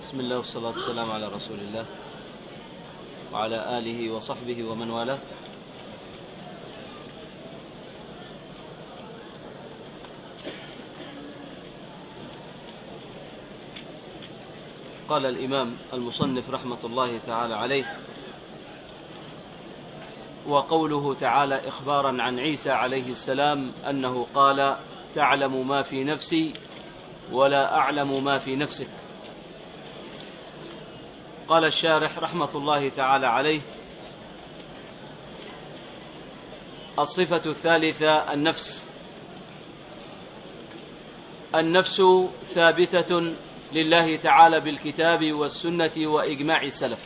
بسم الله والصلاة والسلام على رسول الله وعلى آله وصحبه ومن والاه. قال الإمام المصنف رحمة الله تعالى عليه: وقوله تعالى إخبارا عن عيسى عليه السلام أنه قال: تعلم ما في نفسي ولا أعلم ما في نفسك. قال الشارح رحمة الله تعالى عليه: الصفة الثالثة النفس. النفس ثابتة لله تعالى بالكتاب والسنة وإجماع السلف،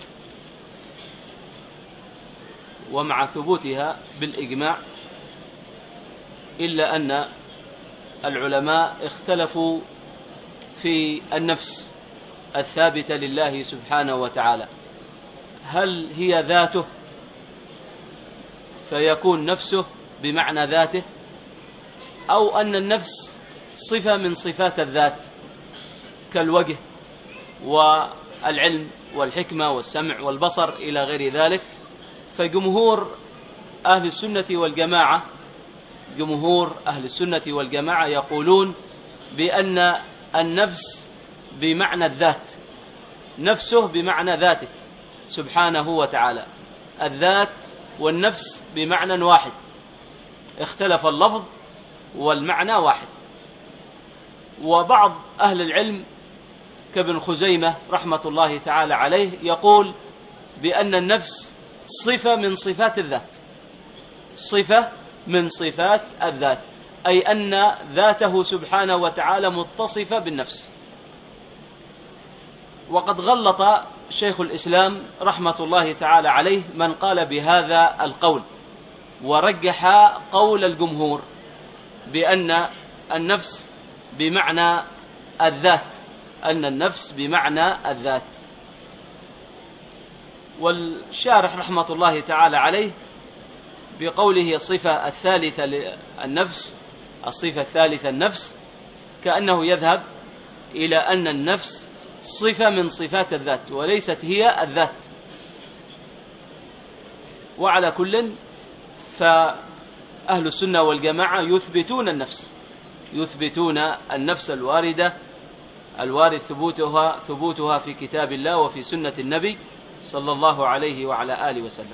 ومع ثبوتها بالإجماع إلا أن العلماء اختلفوا في النفس الثابتة لله سبحانه وتعالى، هل هي ذاته فيكون نفسه بمعنى ذاته، أو أن النفس صفة من صفات الذات كالوجه والعلم والحكمة والسمع والبصر إلى غير ذلك. فجمهور أهل السنة والجماعة يقولون بأن النفس بمعنى الذات، نفسه بمعنى ذاته سبحانه وتعالى، الذات والنفس بمعنى واحد، اختلف اللفظ والمعنى واحد. وبعض أهل العلم كابن خزيمة رحمة الله تعالى عليه يقول بأن النفس صفة من صفات الذات، صفة من صفات الذات، أي أن ذاته سبحانه وتعالى متصفة بالنفس. وقد غلط شيخ الإسلام رحمة الله تعالى عليه من قال بهذا القول، ورجح قول الجمهور بأن النفس بمعنى الذات، أن النفس بمعنى الذات. والشارح رحمة الله تعالى عليه بقوله الصفة الثالثة للنفس، الصفة الثالثة النفس، كأنه يذهب إلى أن النفس صفة من صفات الذات وليست هي الذات. وعلى كل فأهل السنة والجماعة يثبتون النفس الوارد ثبوتها في كتاب الله وفي سنة النبي صلى الله عليه وعلى آله وسلم.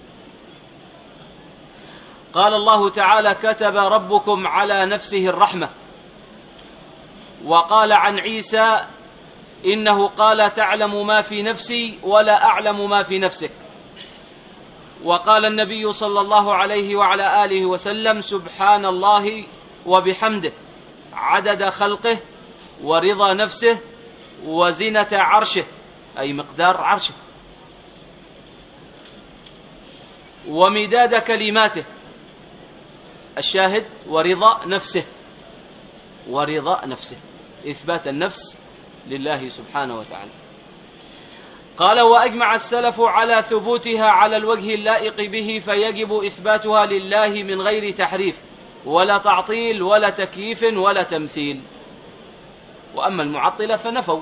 قال الله تعالى: كتب ربكم على نفسه الرحمة. وقال عن عيسى إنه قال: تعلم ما في نفسي ولا أعلم ما في نفسك. وقال النبي صلى الله عليه وعلى آله وسلم: سبحان الله وبحمده عدد خلقه ورضا نفسه وزنة عرشه، أي مقدار عرشه، ومداد كلماته. الشاهد ورضا نفسه، إثبات النفس لله سبحانه وتعالى. قال: وأجمع السلف على ثبوتها على الوجه اللائق به، فيجب إثباتها لله من غير تحريف ولا تعطيل ولا تكييف ولا تمثيل. وأما المعطلة فنفوا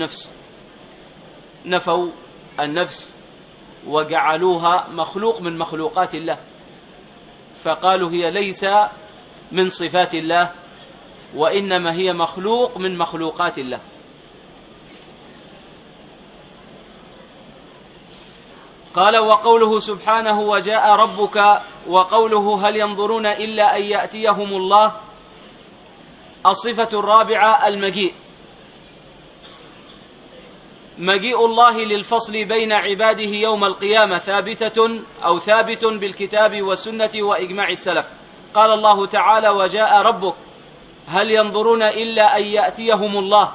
النفس وجعلوها مخلوق من مخلوقات الله، فقالوا هي ليس من صفات الله وإنما هي مخلوق من مخلوقات الله. قال: وقوله سبحانه: وجاء ربك، وقوله: هل ينظرون إلا أن يأتيهم الله. الصفة الرابعة المجيء. مجيء الله للفصل بين عباده يوم القيامة ثابت بالكتاب والسنة وإجماع السلف. قال الله تعالى: وجاء ربك، هل ينظرون إلا أن يأتيهم الله.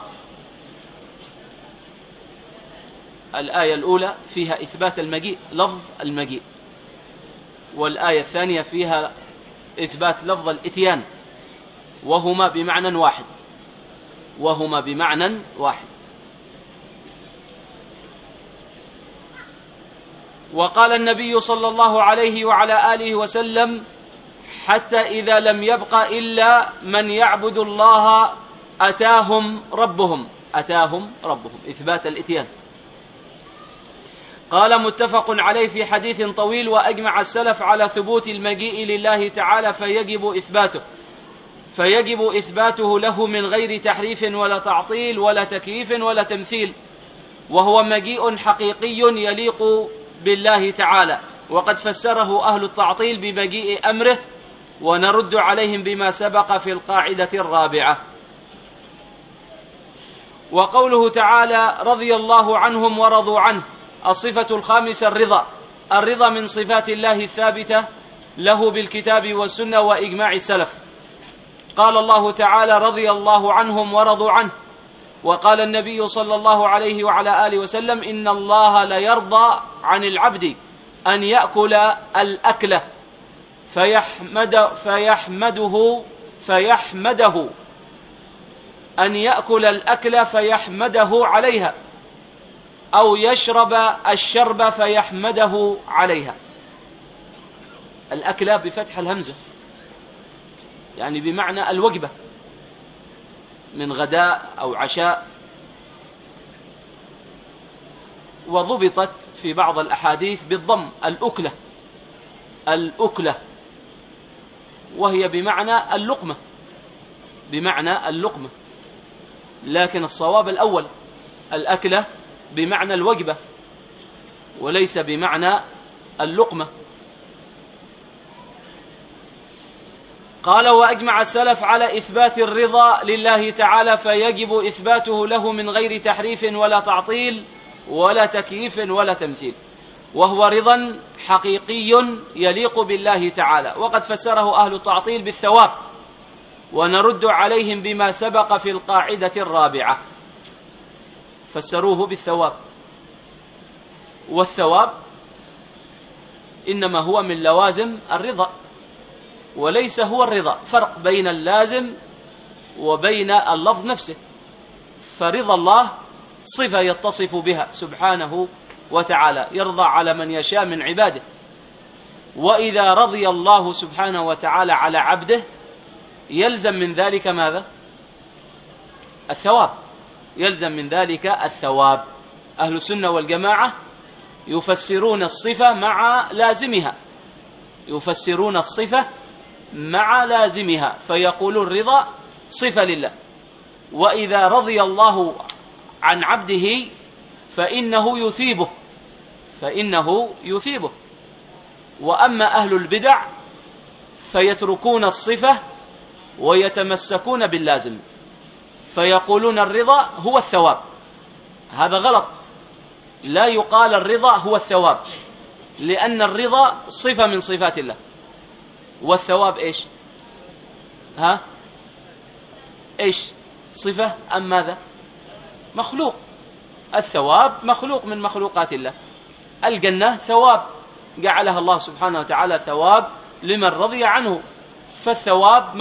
الآية الأولى فيها إثبات المجيء، لفظ المجيء، والآية الثانية فيها إثبات لفظ الإتيان، وهما بمعنى واحد. وقال النبي صلى الله عليه وعلى آله وسلم: حتى إذا لم يبق إلا من يعبد الله أتاهم ربهم أتاهم ربهم، إثبات الإتيان. قال متفق عليه في حديث طويل: وأجمع السلف على ثبوت المجيء لله تعالى فيجب إثباته له من غير تحريف ولا تعطيل ولا تكييف ولا تمثيل، وهو مجيء حقيقي يليق بالله تعالى. وقد فسره أهل التعطيل بمجيء أمره، ونرد عليهم بما سبق في القاعدة الرابعة. وقوله تعالى: رضي الله عنهم ورضوا عنه، الصفة الخامسة الرضا من صفات الله الثابتة له بالكتاب والسنة وإجماع السلف. قال الله تعالى: رضي الله عنهم ورضوا عنه. وقال النبي صلى الله عليه وعلى آله وسلم: إن الله ليرضى عن العبد أن يأكل الأكلة فيحمده أن يأكل الأكل فيحمده عليها، أو يشرب الشرب فيحمده عليها. الأكلة بفتح الهمزة، يعني بمعنى الوجبة من غداء أو عشاء. وضبطت في بعض الأحاديث بالضم الأكلة، وهي بمعنى اللقمة، لكن الصواب الأول، الأكلة بمعنى الوجبة وليس بمعنى اللقمة. قال: وأجمع السلف على إثبات الرضا لله تعالى فيجب إثباته له من غير تحريف ولا تعطيل ولا تكييف ولا تمثيل، وهو رضا حقيقي يليق بالله تعالى. وقد فسره أهل التعطيل بالثواب، ونرد عليهم بما سبق في القاعدة الرابعة. فسروه بالثواب، والثواب إنما هو من لوازم الرضا، وليس هو الرضا. فرق بين اللازم وبين اللفظ نفسه. فرضا الله صفة يتصف بها سبحانه وتعالى، يرضى على من يشاء من عباده. وإذا رضي الله سبحانه وتعالى على عبده يلزم من ذلك ماذا؟ الثواب، يلزم من ذلك الثواب. أهل السنة والجماعة يفسرون الصفة مع لازمها، فيقول الرضا صفة لله، وإذا رضي الله عن عبده فإنه يثيبه. وأما أهل البدع فيتركون الصفة ويتمسكون باللازم، فيقولون الرضا هو الثواب. هذا غلط، لا يقال الرضا هو الثواب، لأن الرضا صفة من صفات الله، والثواب إيش صفة أم ماذا؟ مخلوق. الثواب مخلوق من مخلوقات الله. الجنة ثواب جعلها الله سبحانه وتعالى ثواب لمن رضي عنه، فالثواب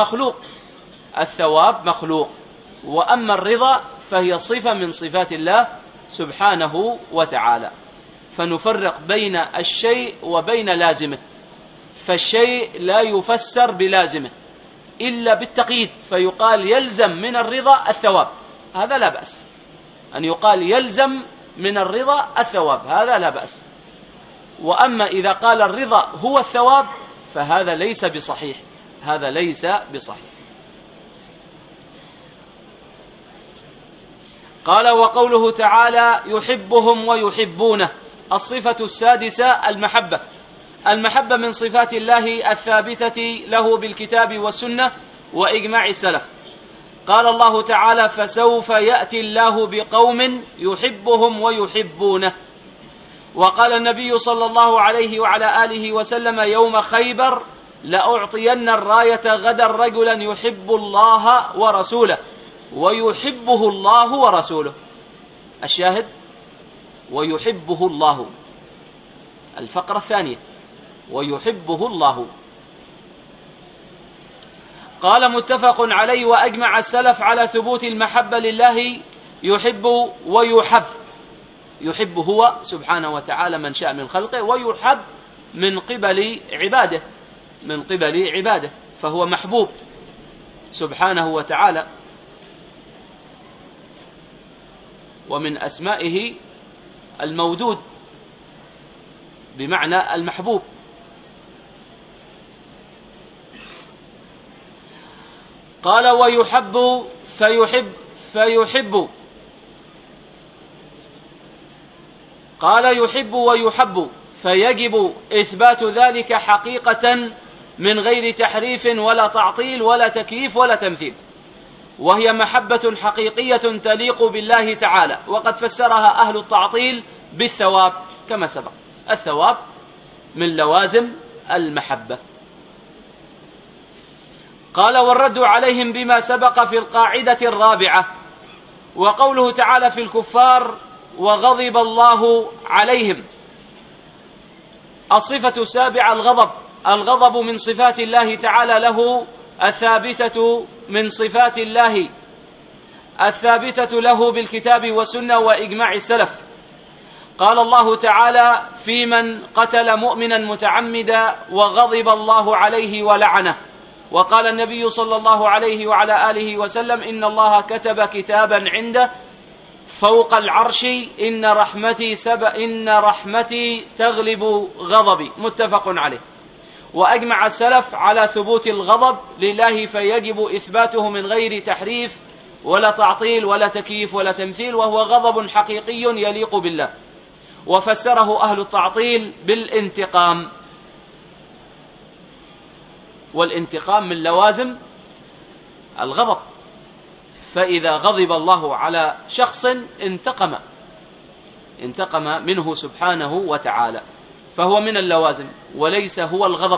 مخلوق. وأما الرضا فهي صفة من صفات الله سبحانه وتعالى. فنفرق بين الشيء وبين لازمه، فالشيء لا يفسر بلازمه إلا بالتقييد، فيقال يلزم من الرضا الثواب، هذا لا بأس. أن يقال يلزم من الرضا الثواب، هذا لا بأس. وأما إذا قال الرضا هو الثواب فهذا ليس بصحيح، قال: وقوله تعالى: يحبهم ويحبونه. الصفة السادسة المحبة من صفات الله الثابتة له بالكتاب والسنة وإجماع السلف. قال الله تعالى: فسوف يأتي الله بقوم يحبهم ويحبونه. وقال النبي صلى الله عليه وعلى آله وسلم يوم خيبر: لأعطين الراية غدا رجلا يحب الله ورسوله ويحبه الله ورسوله. الشاهد: ويحبه الله. الفقرة الثانية: ويحبه الله. قال: متفق عليه. وأجمع السلف على ثبوت المحبة لله، يحب ويحب. يحب هو سبحانه وتعالى من شاء من خلقه، ويحب من قبل عباده، فهو محبوب سبحانه وتعالى. ومن أسمائه المودود بمعنى المحبوب. قال ويحب فيحب قال يحب ويحب فيجب إثبات ذلك حقيقة من غير تحريف ولا تعطيل ولا تكييف ولا تمثيل، وهي محبة حقيقية تليق بالله تعالى. وقد فسرها أهل التعطيل بالثواب كما سبق. الثواب من لوازم المحبة. قال والرد عليهم بما سبق في القاعدة الرابعة. وقوله تعالى في الكفار وغضب الله عليهم، الصفة السابعة الغضب. الغضب من صفات الله تعالى له الثابتة من صفات الله الثابتة له بالكتاب والسنة وإجماع السلف. قال الله تعالى في من قتل مؤمنا متعمدا وغضب الله عليه ولعنه. وقال النبي صلى الله عليه وعلى آله وسلم إن الله كتب كتابا عنده فوق العرش إن رحمتي تغلب غضبي، متفق عليه. وأجمع السلف على ثبوت الغضب لله فيجب إثباته من غير تحريف ولا تعطيل ولا تكييف ولا تمثيل، وهو غضب حقيقي يليق بالله. وفسره أهل التعطيل بالانتقام، والانتقام من لوازم الغضب، فإذا غضب الله على شخص انتقم منه سبحانه وتعالى، فهو من اللوازم وليس هو الغضب.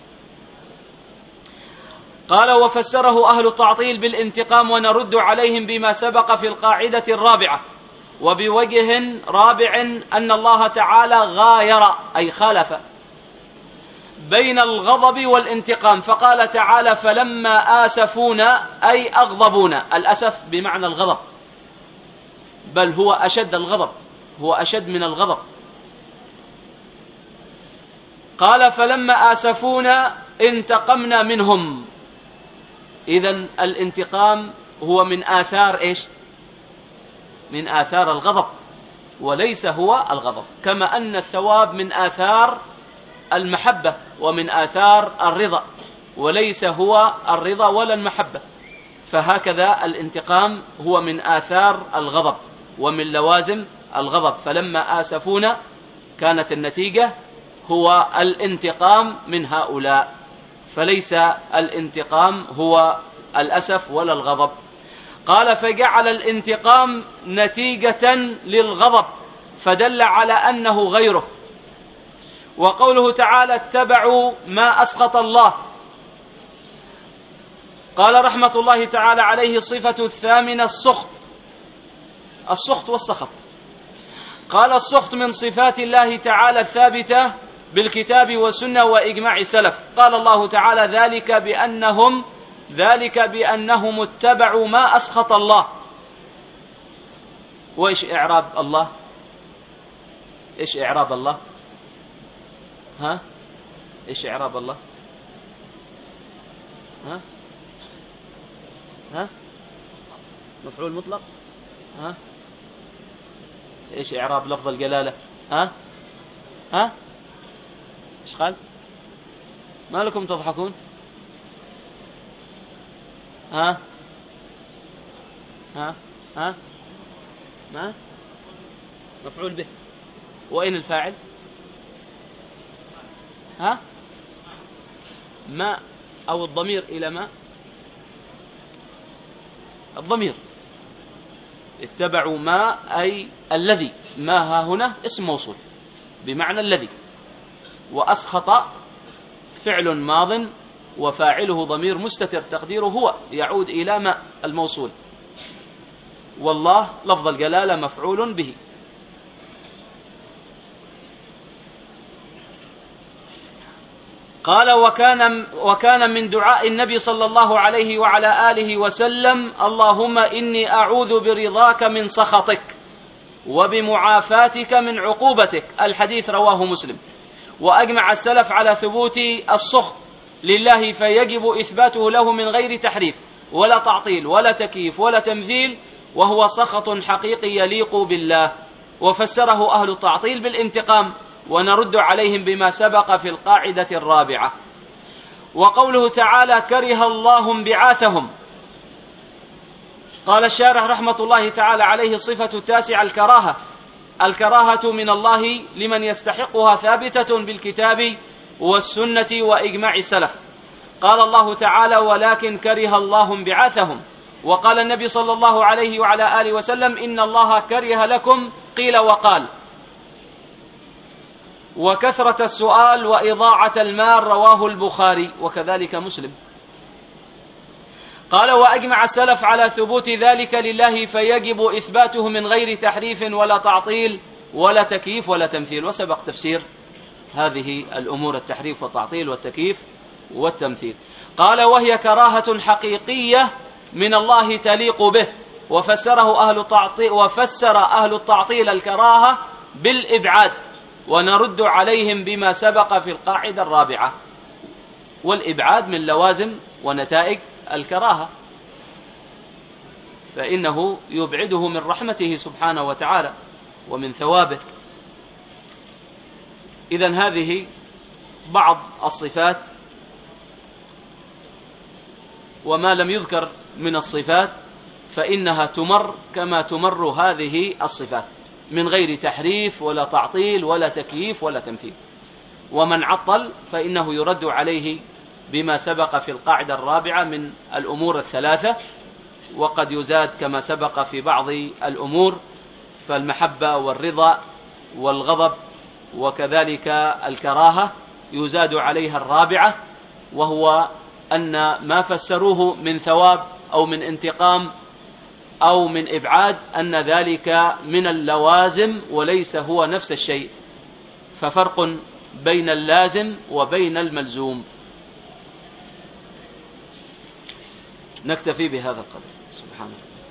قال وفسره أهل التعطيل بالانتقام، ونرد عليهم بما سبق في القاعدة الرابعة. وبوجه رابع أن الله تعالى غاير أي خالف بين الغضب والانتقام، فقال تعالى فلما آسفونا أي أغضبونا. الأسف بمعنى الغضب، بل هو أشد الغضب، هو أشد من الغضب. قال فلما آسفونا انتقمنا منهم. إذن الانتقام هو من آثار إيش؟ من آثار الغضب، وليس هو الغضب، كما أن الثواب من آثار المحبة ومن آثار الرضا، وليس هو الرضا ولا المحبة. فهكذا الانتقام هو من آثار الغضب ومن لوازم الغضب. فلما آسفونا كانت النتيجة هو الانتقام من هؤلاء، فليس الانتقام هو الأسف ولا الغضب. قال فجعل الانتقام نتيجة للغضب فدل على أنه غيره. وقوله تعالى اتبعوا ما أسخط الله، قال رحمة الله تعالى عليه الصفة الثامنة السخط والسخط. قال السخط من صفات الله تعالى الثابتة بالكتاب والسنة وإجماع السلف. قال الله تعالى ذلك بأنهم اتبعوا ما أسخط الله. وإيش إعراب الله؟ إيش إعراب الله؟ إيش إعراب الله؟ مفعول مطلق. إيش إعراب لفظ الجلالة؟ إيش قال؟ ما لكم تضحكون؟ ما مفعول به. وأين الفاعل؟ ما أو الضمير إلى ما؟ الضمير اتبعوا ما أي الذي. ما ها هنا اسم موصول بمعنى الذي، وأسخط فعل ماض وفاعله ضمير مستتر تقديره هو، يعود إلى ما الموصول. والله لفظ الجلالة مفعول به. قال وكان من دعاء النبي صلى الله عليه وعلى آله وسلم اللهم إني أعوذ برضاك من سخطك وبمعافاتك من عقوبتك. الحديث رواه مسلم. وأجمع السلف على ثبوت السخط لله فيجب إثباته له من غير تحريف ولا تعطيل ولا تكييف ولا تمثيل، وهو سخط حقيقي يليق بالله، وفسره أهل التعطيل بالانتقام، ونرد عليهم بما سبق في القاعدة الرابعة. وقوله تعالى كره الله انبعاثهم، قال الشارح رحمة الله تعالى عليه الصفة التاسعة الكراهة من الله لمن يستحقها ثابتة بالكتاب والسنة وإجماع السلف. قال الله تعالى ولكن كره الله انبعاثهم، وقال النبي صلى الله عليه وعلى آله وسلم إن الله كره لكم قيل وقال. وكثرة السؤال وإضاعة المال رواه البخاري وكذلك مسلم. قال وأجمع السلف على ثبوت ذلك لله، فيجب إثباته من غير تحريف ولا تعطيل ولا تكييف ولا تمثيل. وسبق تفسير هذه الأمور، التحريف والتعطيل والتكييف والتمثيل. قال وهي كراهة حقيقية من الله تليق به، وفسر أهل التعطيل الكراهة بالإبعاد، ونرد عليهم بما سبق في القاعدة الرابعة. والإبعاد من لوازم ونتائج الكراهة، فإنه يبعده من رحمته سبحانه وتعالى ومن ثوابه. إذن هذه بعض الصفات، وما لم يذكر من الصفات فإنها تمر كما تمر هذه الصفات من غير تحريف ولا تعطيل ولا تكييف ولا تمثيل. ومن عطل فإنه يرد عليه بما سبق في القاعدة الرابعة من الأمور الثلاثة، وقد يزاد كما سبق في بعض الأمور، فالمحبة والرضا والغضب وكذلك الكراهة يزاد عليها الرابعة، وهو أن ما فسروه من ثواب أو من انتقام أو من إبعاد أن ذلك من اللوازم وليس هو نفس الشيء، ففرق بين اللازم وبين الملزوم. نكتفي بهذا القدر. سبحانه.